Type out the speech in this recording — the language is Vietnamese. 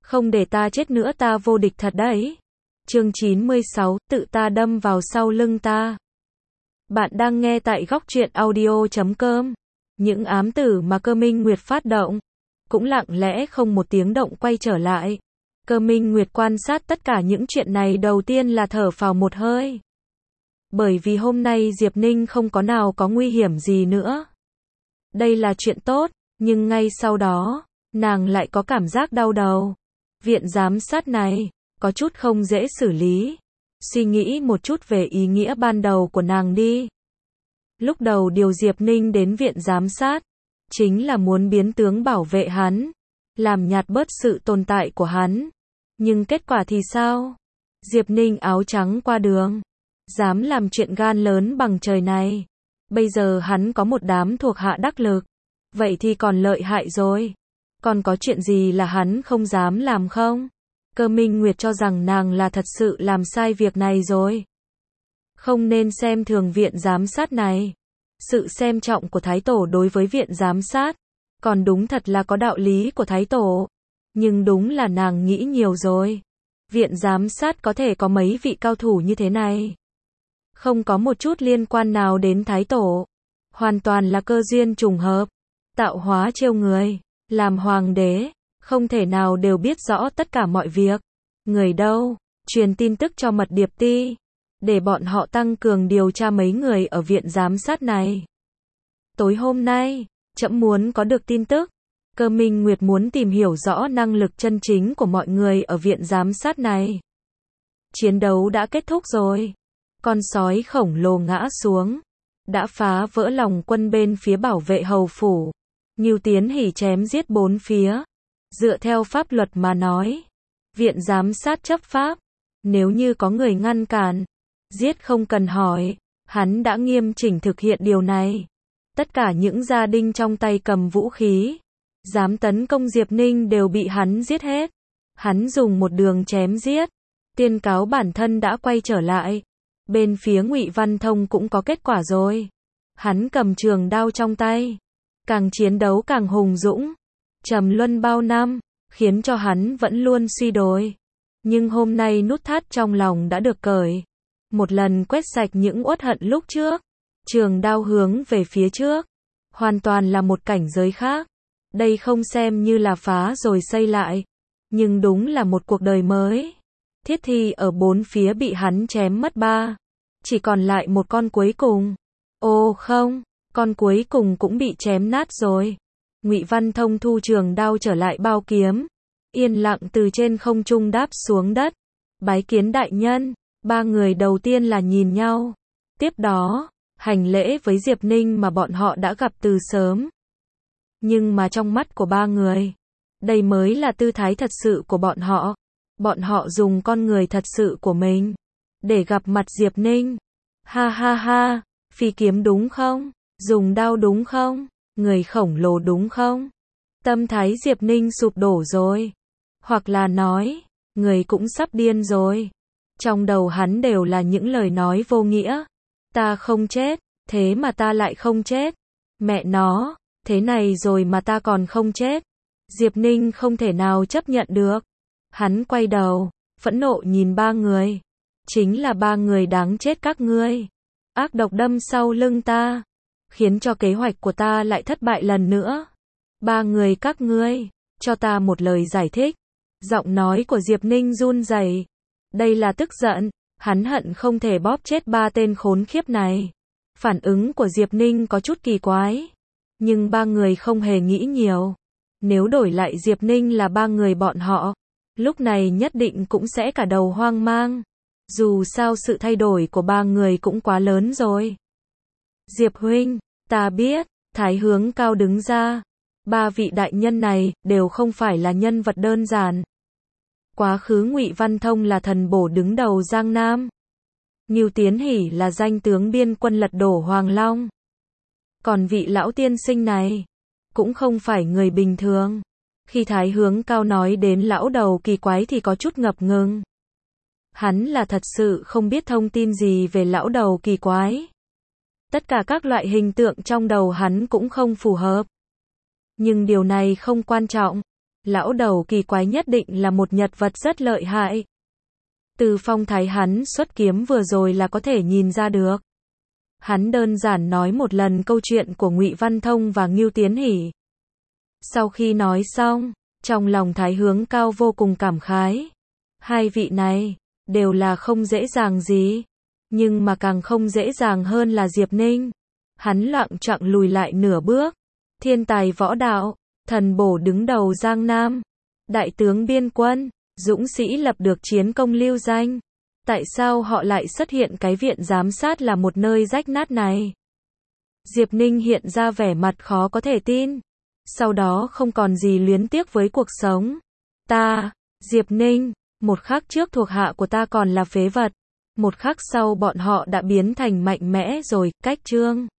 Không để ta chết nữa ta vô địch thật đấy. Chương 96, tự ta đâm vào sau lưng ta. Bạn đang nghe tại góc truyện audio.com. Những ám tử mà Cơ Minh Nguyệt phát động, cũng lặng lẽ không một tiếng động quay trở lại. Cơ Minh Nguyệt quan sát tất cả những chuyện này đầu tiên là thở phào một hơi. Bởi vì hôm nay Diệp Ninh không có nào có nguy hiểm gì nữa. Đây là chuyện tốt, nhưng ngay sau đó, nàng lại có cảm giác đau đầu. Viện giám sát này, có chút không dễ xử lý. Suy nghĩ một chút về ý nghĩa ban đầu của nàng đi. Lúc đầu điều Diệp Ninh đến viện giám sát, chính là muốn biến tướng bảo vệ hắn, làm nhạt bớt sự tồn tại của hắn. Nhưng kết quả thì sao? Diệp Ninh áo trắng qua đường, dám làm chuyện gan lớn bằng trời này. Bây giờ hắn có một đám thuộc hạ đắc lực, vậy thì còn lợi hại rồi. Còn có chuyện gì là hắn không dám làm không? Cơ Minh Nguyệt cho rằng nàng là thật sự làm sai việc này rồi. Không nên xem thường viện giám sát này. Sự xem trọng của Thái Tổ đối với viện giám sát, còn đúng thật là có đạo lý của Thái Tổ. Nhưng đúng là nàng nghĩ nhiều rồi. Viện giám sát có thể có mấy vị cao thủ như thế này. Không có một chút liên quan nào đến Thái Tổ. Hoàn toàn là cơ duyên trùng hợp. Tạo hóa trêu người. Làm hoàng đế, không thể nào đều biết rõ tất cả mọi việc. Người đâu? Truyền tin tức cho Mật Điệp Ti, để bọn họ tăng cường điều tra mấy người ở viện giám sát này. Tối hôm nay, trẫm muốn có được tin tức. Cơ Minh Nguyệt muốn tìm hiểu rõ năng lực chân chính của mọi người ở viện giám sát này. Chiến đấu đã kết thúc rồi. Con sói khổng lồ ngã xuống, đã phá vỡ lòng quân bên phía bảo vệ hầu phủ. Ngưu Tiến Hỉ chém giết bốn phía. Dựa theo pháp luật mà nói, viện giám sát chấp pháp. Nếu như có người ngăn cản, giết không cần hỏi, hắn đã nghiêm chỉnh thực hiện điều này. Tất cả những gia đình trong tay cầm vũ khí, dám tấn công Diệp Ninh đều bị hắn giết hết. Hắn dùng một đường chém giết, tuyên cáo bản thân đã quay trở lại. Bên phía Ngụy Văn Thông cũng có kết quả rồi. Hắn cầm trường đao trong tay, càng chiến đấu càng hùng dũng. Trầm luân bao năm, khiến cho hắn vẫn luôn suy đồi. Nhưng hôm nay nút thắt trong lòng đã được cởi. Một lần quét sạch những uất hận lúc trước. Trường đao hướng về phía trước. Hoàn toàn là một cảnh giới khác. Đây không xem như là phá rồi xây lại. Nhưng đúng là một cuộc đời mới. Thiết thi ở bốn phía bị hắn chém mất ba. Chỉ còn lại một con cuối cùng. Ô không, con cuối cùng cũng bị chém nát rồi. Ngụy Văn Thông thu trường đao trở lại bao kiếm. Yên lặng từ trên không trung đáp xuống đất. Bái kiến đại nhân. Ba người đầu tiên là nhìn nhau. Tiếp đó, hành lễ với Diệp Ninh mà bọn họ đã gặp từ sớm. Nhưng mà trong mắt của ba người, đây mới là tư thái thật sự của bọn họ. Bọn họ dùng con người thật sự của mình để gặp mặt Diệp Ninh. Ha ha ha, phi kiếm đúng không? Dùng đao đúng không? Người khổng lồ đúng không? Tâm thái Diệp Ninh sụp đổ rồi. Hoặc là nói, người cũng sắp điên rồi. Trong đầu hắn đều là những lời nói vô nghĩa. Ta không chết, thế mà ta lại không chết. Mẹ nó, thế này rồi mà ta còn không chết. Diệp Ninh không thể nào chấp nhận được. Hắn quay đầu, phẫn nộ nhìn ba người. Chính là ba người đáng chết các ngươi. Ác độc đâm sau lưng ta, khiến cho kế hoạch của ta lại thất bại lần nữa. Ba người các ngươi, cho ta một lời giải thích. Giọng nói của Diệp Ninh run rẩy. Đây là tức giận, hắn hận không thể bóp chết ba tên khốn khiếp này. Phản ứng của Diệp Ninh có chút kỳ quái. Nhưng ba người không hề nghĩ nhiều. Nếu đổi lại Diệp Ninh là ba người bọn họ, lúc này nhất định cũng sẽ cả đầu hoang mang. Dù sao sự thay đổi của ba người cũng quá lớn rồi. Diệp huynh, ta biết, Thái Hướng Cao đứng ra. Ba vị đại nhân này đều không phải là nhân vật đơn giản. Quá khứ Ngụy Văn Thông là thần bổ đứng đầu Giang Nam. Ngưu Tiến Hỉ là danh tướng biên quân lật đổ Hoàng Long. Còn vị lão tiên sinh này, cũng không phải người bình thường. Khi Thái Hướng Cao nói đến lão đầu kỳ quái thì có chút ngập ngừng. Hắn là thật sự không biết thông tin gì về lão đầu kỳ quái. Tất cả các loại hình tượng trong đầu hắn cũng không phù hợp. Nhưng điều này không quan trọng. Lão đầu kỳ quái nhất định là một nhân vật rất lợi hại. Từ phong thái hắn xuất kiếm vừa rồi là có thể nhìn ra được. Hắn đơn giản nói một lần câu chuyện của Ngụy Văn Thông và Ngưu Tiến Hỷ. Sau khi nói xong, trong lòng Thái Hướng Cao vô cùng cảm khái. Hai vị này, đều là không dễ dàng gì. Nhưng mà càng không dễ dàng hơn là Diệp Ninh. Hắn loạng choạng lùi lại nửa bước. Thiên tài võ đạo, thần bổ đứng đầu Giang Nam. Đại tướng biên quân, dũng sĩ lập được chiến công lưu danh. Tại sao họ lại xuất hiện cái viện giám sát là một nơi rách nát này? Diệp Ninh hiện ra vẻ mặt khó có thể tin. Sau đó không còn gì luyến tiếc với cuộc sống. Ta, Diệp Ninh, một khắc trước thuộc hạ của ta còn là phế vật. Một khắc sau bọn họ đã biến thành mạnh mẽ rồi, cách chương.